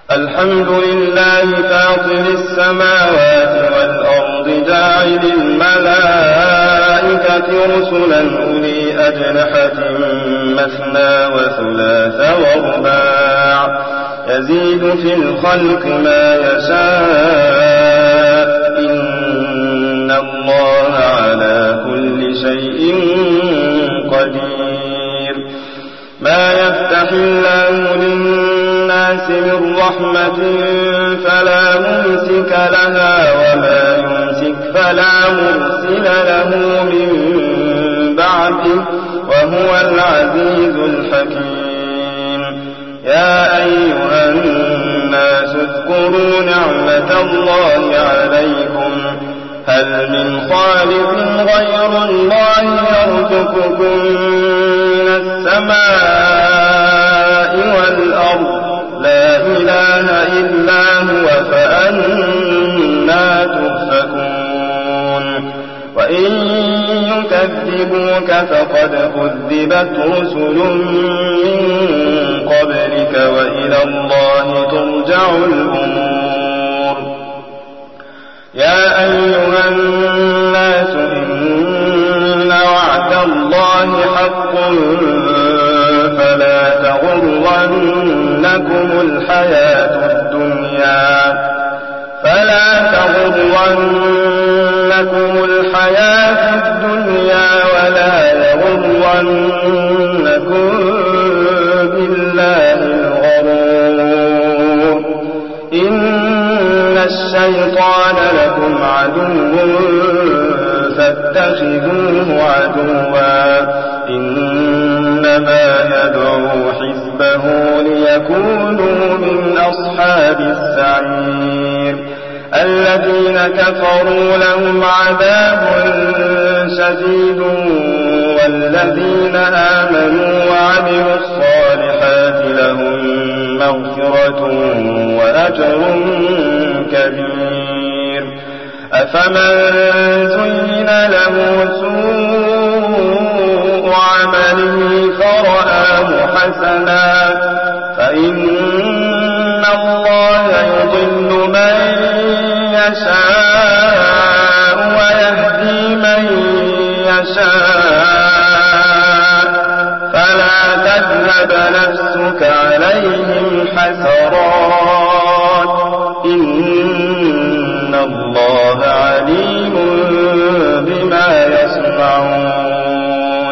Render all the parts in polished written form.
الحمد لله فاطر السماوات والأرض جاعل الملائكة رسلا أولي أجنحة مثنى وثلاث ورباع يزيد في الخلق ما يشاء إن الله على كل شيء قدير. ما يفتح الله للناس من رحمة فلا ممسك لها وما يمسك فلا مرسل له من بعده وهو العزيز الحكيم. يا أيها الناس اذكروا نعمة الله عليكم هل من خالق غير الله يرزقكم من السماء والأرض لا إله إلا هو فأنا تؤفكون. وإن يكذبوك فقد كذبت رسل من قبلك وإلى الله ترجع الأمور. يا أيها الناس إن وعد الله حق فلا تغرنكم الحياة الدنيا ولا يغرنكم بالله الغرور. إن الشيطان لكم عدو فاتخذوه عدوا إنما يدعو حزبه ليكونوا من أصحاب السعير. الذين كفروا لهم عذاب شديد والذين آمنوا وعملوا الصالحات لهم مغفرة وأجر كبير. أفمن زين له سوء عمله فرآه حسنا فإن الله يضل من يشاء ويهدي من يشاء فلا تذهب نفسك عليهم حسرات إن الله عليم بما يصنعون.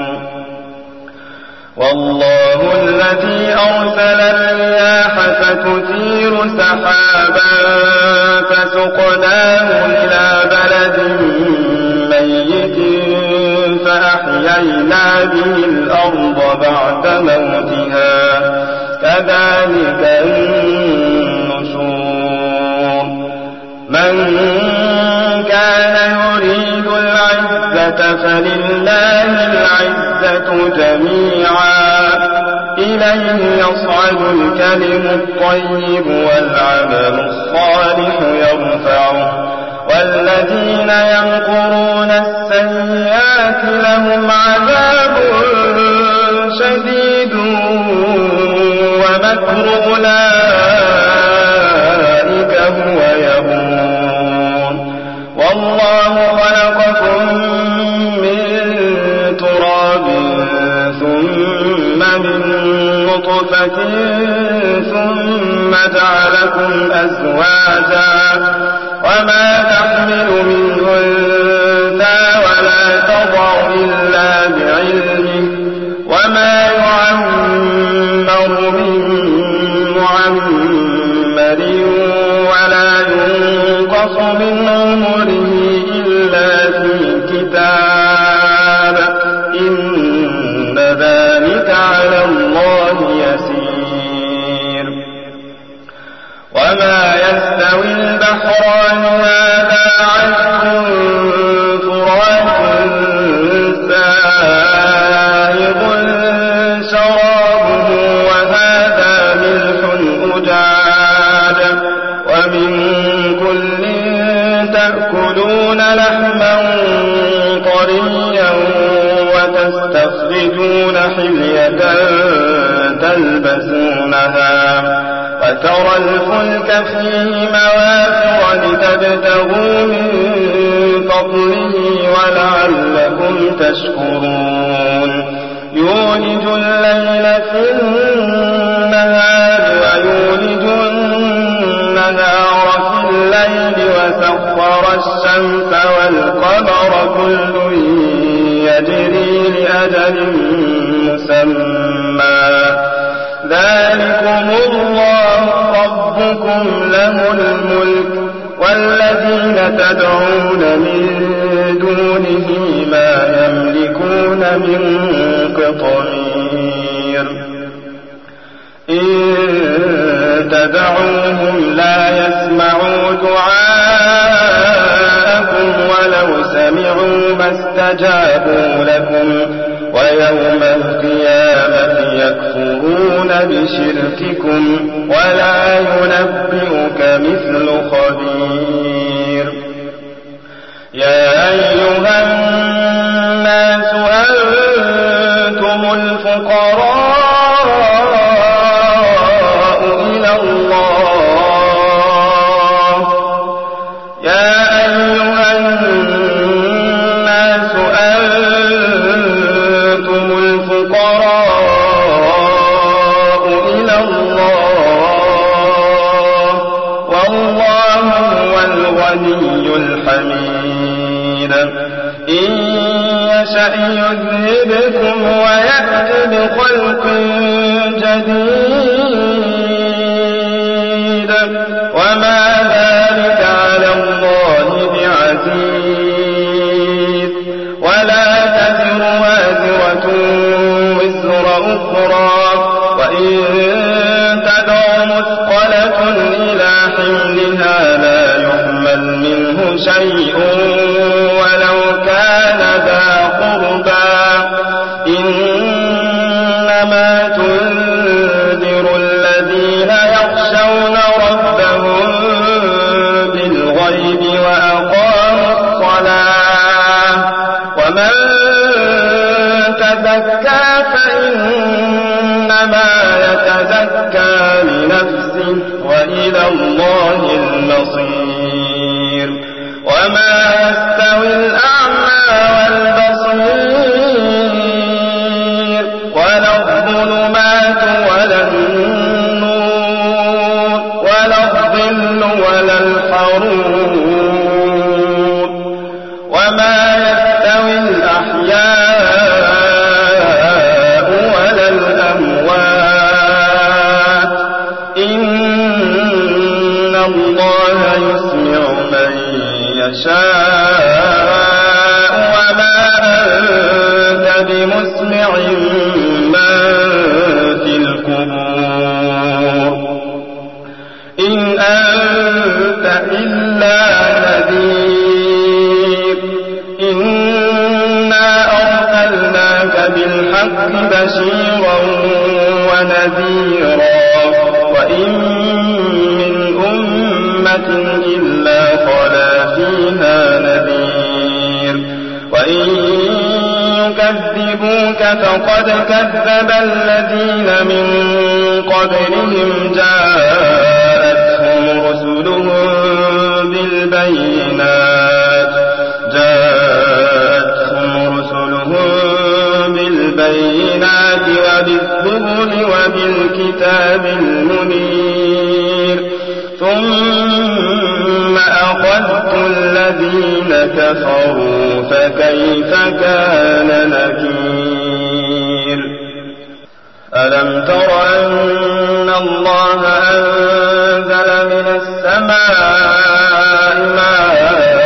والله الذي أرسل الرياح فتثير سحابا فسقناه إلى بلد ميت فأحيينا به الأرض بعد موتها كذلك النشور. من كان يريد العزة فلله العزة جميعا إليه يصعد الكلم الطيب والعمل الصالح يرفعه والذين يمكرون السيئات لهم عذاب شديد ومكر أولئك هو يبور. والله خلقكم من تراب ثم من نطفة ثم جعلكم أزواجا وما تحمل من أنثى ولا تضع إلا بعلمه وما يعمر من معمر ولا ينقص من عمره إلا في كتاب إن ذلك على الله يسير. وما يستوي البحران هذا عذب فرات سائغ شرابه وهذا ملح أجاج ومن كل تأكلون لحما طريا وتستخرجون حلية تلبسونها وترى الفلك فيه مواخر لتبتغوا من فضله ولعلكم تشكرون يولج الليل في النهار ويولج النهار في الليل وسخر الشمس والقمر كل يجري لأجل مسمى ذلكم الله ربكم له الملك والذين تدعون من دونه ما يملكون من قطمير إن تدعوهم لا يسمعوا دعاءكم ولو سمعوا ما استجابوا لكم ويوم القيامة يكفرون بشرككم ولا ينبئك مثل خبير يا أيها الناس أنتم الفقراء إلى الله يا أيها الناس أنتم الفقراء إلى الله والله هو الغني الحميد إن يشأ يذهبكم ويأت بخلق جديد وما ذلك على الله بعزيز ولا تزر وازرة وزر أخرى وإن تدع مثقلة إلى حملها لا يحمل منه شيء ولو كان ذا قربى إنما تنذر الذين يخشون ربهم بالغيب وأقاموا الصلاة ومن تزكى فإنما يتزكى لنفسه وإلى الله المصير وما يستوي الأعمى والبصير ولا الظلمات ولا النور ولا الظل ولا الحرور وما يستوي الأحياء ولا الأموات إن الله يسمع من يشاء وما أنت بمسمع من في القبور إن أنت إلا نذير إنا أرسلناك بالحق بشيرا ونذيرا وإن من أمة إلا خلا فيها نذير وإن يكذبوك فقد كذب الذين من قبلهم جاءتهم رسلهم بالبينات وبالزبر وبالكتاب المنير ثم أخذت الذين كفروا فكيف كان نكير ألم تر أن الله أنزل من السماء ماء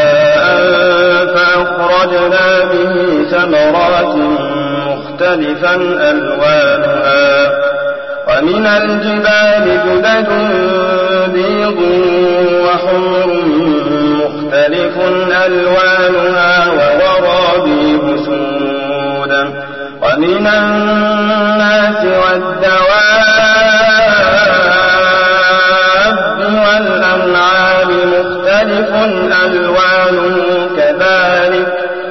فأخرجنا به ثمرات مختلفا ألوانها ومن الجبال جدد بيض وحمر مختلف ألوانها وغرابيب سود ومن الناس والدواب والأنعام مختلف ألوانه كذلك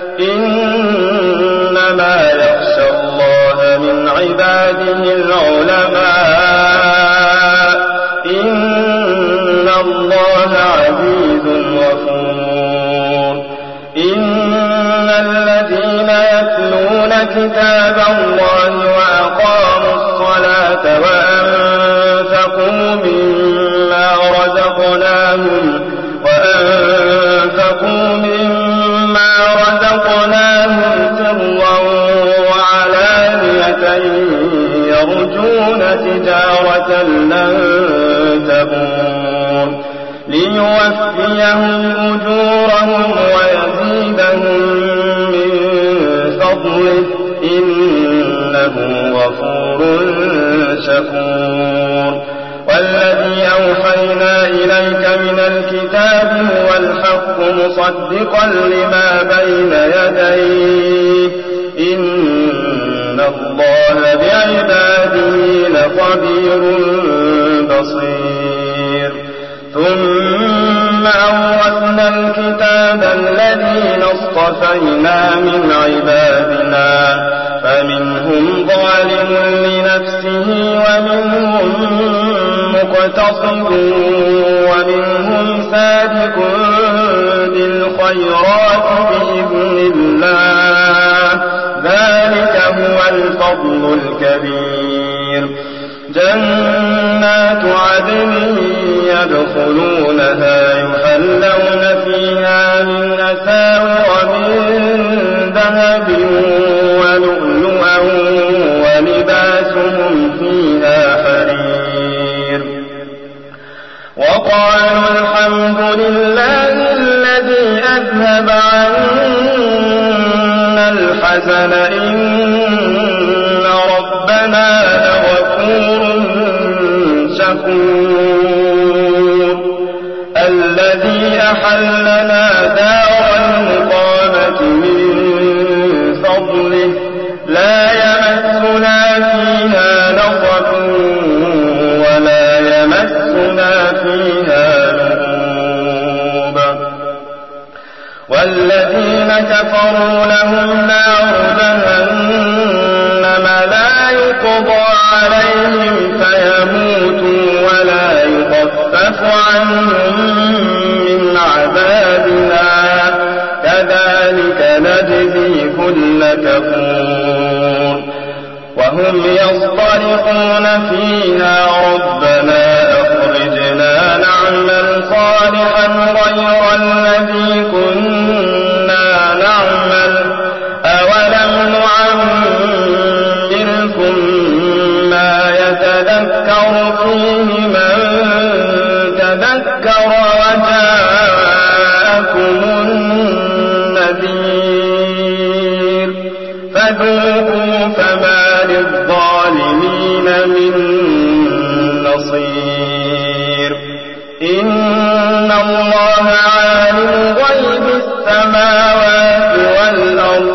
إنما يخشى الله من عباده العلماء إن كتاب الله وأقاموا الصلاة وأنفقوا مما رزقناهم سرا وعلانية يرجون تجارة لن تبور ليوفيهم أجورهم ويزيدهم من فضله إنه غفور شكور والذي أوحينا إليك من الكتاب هو الحق مصدقا لما بين يديه إن الله بعباده لخبير بصير ثم أورثنا الكتاب الذين اصطفينا من عبادنا فمنهم ظالم لنفسه ومنهم مقتصد ومنهم سابق بالخيرات بإذن الله ذلك هو الفضل الكبير جنات عدن يدخلونها يحلون فيها من أساور من ذهب ولؤلؤا ولباسهم فيها حرير وقالوا الحمد لله الذي أذهب عنا الحزن إن ربنا لغفور شكور الذي أحلنا دار المقامة من فضله لا يمسنا فيها نصب ولا يمسنا فيها لغوب والذين كفروا لهم نار جهنم لا يقضى عليهم فيموتوا ولا يخفف عنهم من عذابنا كذلك نجزي كل كفور وهم يصطرخون فيها ربنا أخرجنا نعمل صالحا غير الذي كنا نعمل أولم نعمركم ما يتذكر فيه من تذكر وجاءكم النذير فذوقوا فما للظالمين من نصير إن الله عالم غيب السماوات والأرض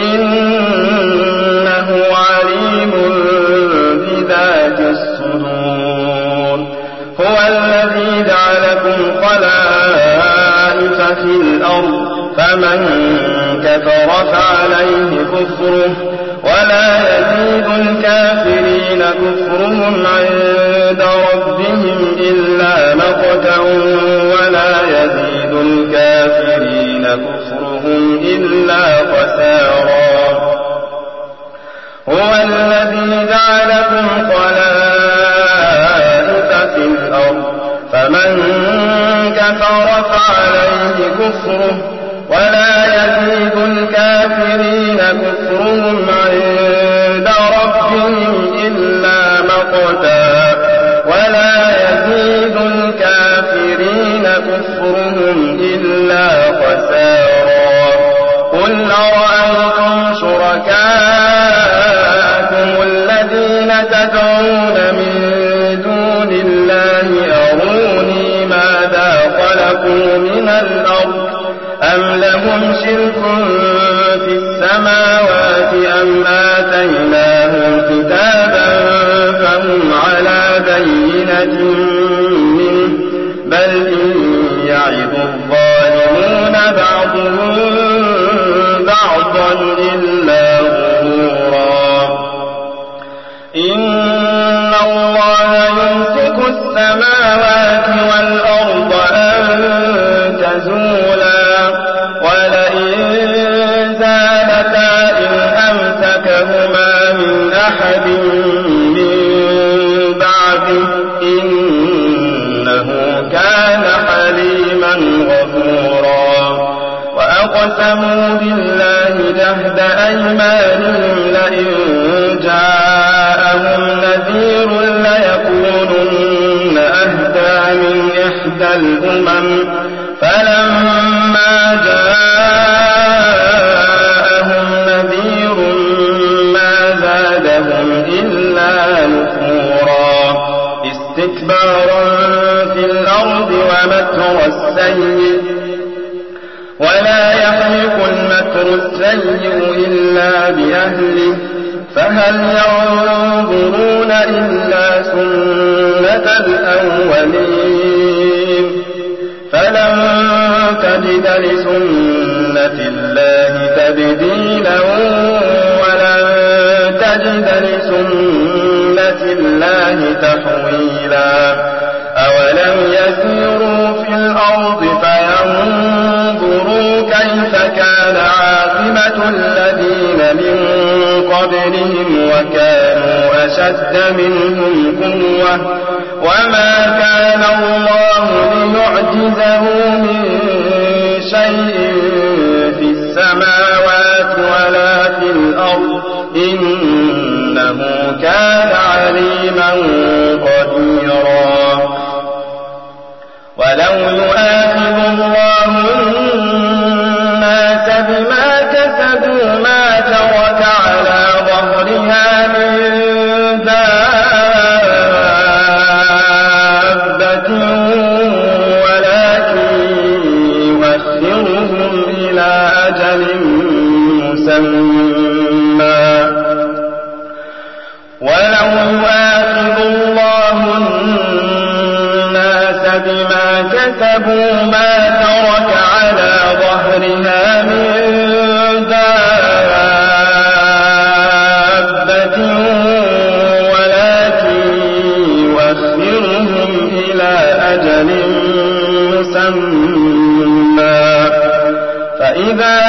إنه عليم بذات الصدور هو الذي جعلكم خلائف في الأرض فمن كفر فعليه كفره ولا يزيد الكافرين كفرهم عند ربهم إلا مقتا ولا يزيد الكافرين كفرهم إلا خسارا هو الذي جعلكم خلائف في الأرض فمن كفر فعليه كفره ولا يزيد الكافرين كفرهم عند ربهم إلا مقتا ولا يزيد الكافرين كفرهم إلا خسارا قل أرأيتم شركاءكم الذين تدعون من دون الله أروني ماذا خلقوا من الأرض أم لهم شرك في السماوات أم آتيناهم كتابا فهم على بينة منه بل إن يعظ الظالمون بعضهم بعضا إلا غرورا إن الله يمسك السماوات والأرض أن تزولا ولئن زالتا إن أمسك وأقسموا بالله جهد أيمانهم لئن جاءهم نذير ليكونن أهدى من إحدى الأمم فلما جاءهم نذير ما زادهم إلا نفورا استكبارا في الأرض ومكر السيء ولا يحيق المكر السيء إلا بأهله فهل ينظرون إلا سنة الأولين فلن تجد لسنة الله تبديلا ولن تجد لسنة الله تحويلا أولم يسيروا في الأرض فينظروا كيف كان عاقبة الذين من قبلهم وكانوا أشد منهم قوة وما كان الله ليعجزه من شيء في السماوات ولا في الأرض إنه كان عليما قديرا ولو يؤاخذ الله الناس بما كسبوا ما ترك على ظهرها من دابة ولكن يؤخرهم إلى أجل مسمى ولو يؤاخذ الله الناس بما كسبوا ما ترك على ظهرها من دابة ولكن يؤخرهم إلى أجل مسمى فإذا